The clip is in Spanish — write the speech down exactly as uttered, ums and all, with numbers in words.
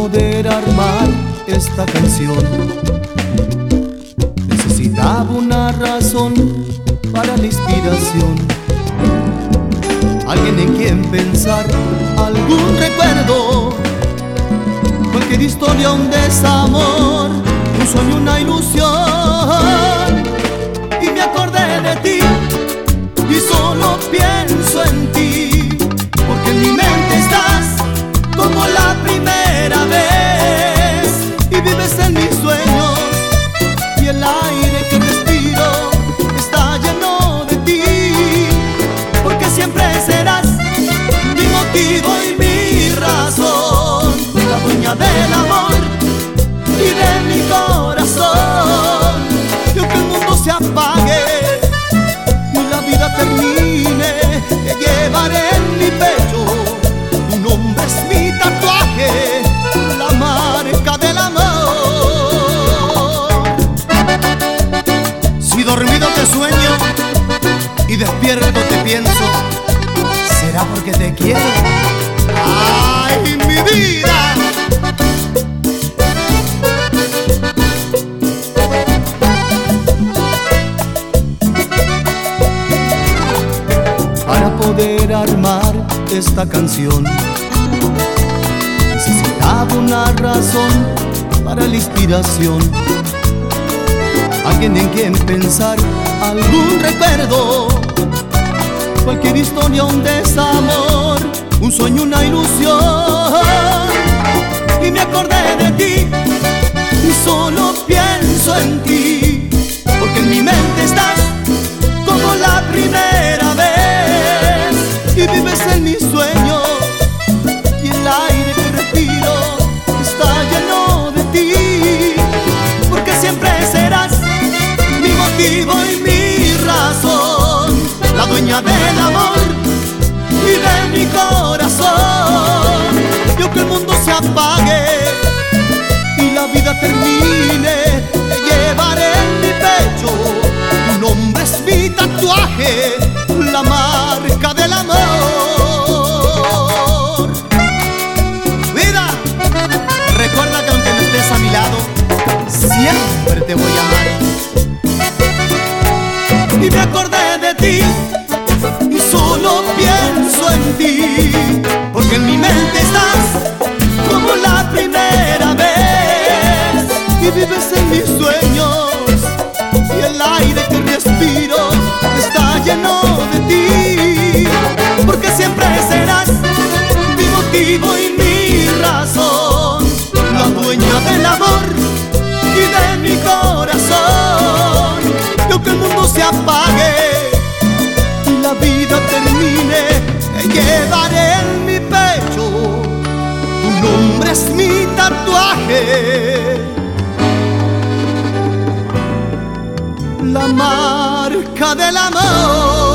poder armar esta canción necesitaba una razón para la inspiración, alguien en quien pensar, algún recuerdo, cualquier historia, un desamor, un sueño, una ilusión. Y me acordé de ti y solo pienso en ti, porque en mi mente estás como la primera vez y vives en mis sueños, y el aire que respiro está lleno de ti, porque siempre serás mi motivo y mi razón, la dueña del amor y de mi corazón. Y aunque el mundo se apague y la vida termine, te llevaré en mi pecho. Tu nombre es mi tatuaje, la marca del amor. Si dormido te sueño y despierto te pienso, será porque te quiero. ¡Ay, mi vida! Para poder armar esta canción necesitaba una razón para la inspiración, alguien en quien pensar, algún recuerdo, cualquier historia, un desamor, un sueño, una ilusión. Y me acordé de ti y solo pienso en ti, porque en mi mente estás como la primera vez y vives en mis sueños, y el aire que respiro está lleno de ti, porque siempre serás mi motivo y mi razón, la dueña del amor y de mi corazón. Y aunque el mundo se apague y la vida termine, te llevaré en mi pecho. Tu nombre es mi tatuaje, la marca del amor. Vida, recuerda que aunque no estés a mi lado, siempre te voy a amar. Y me acordé de ti y solo pienso en ti, porque en mi mente estás como la primera vez y vives en mis sueños, y el aire que respiro está lleno de ti, porque siempre serás mi motivo y mi razón, la dueña del amor y de mi corazón. Y aunque el mundo se apague y la vida termine, te llevaré en mi pecho. Tu nombre es mi tatuaje, la marca del amor.